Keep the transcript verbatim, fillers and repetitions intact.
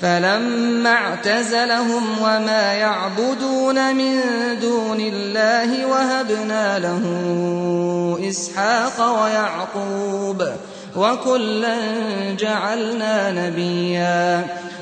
فلما اعتزلهم وما يعبدون من دون الله وهبنا له إسحاق ويعقوب وكلا جعلنا نبيا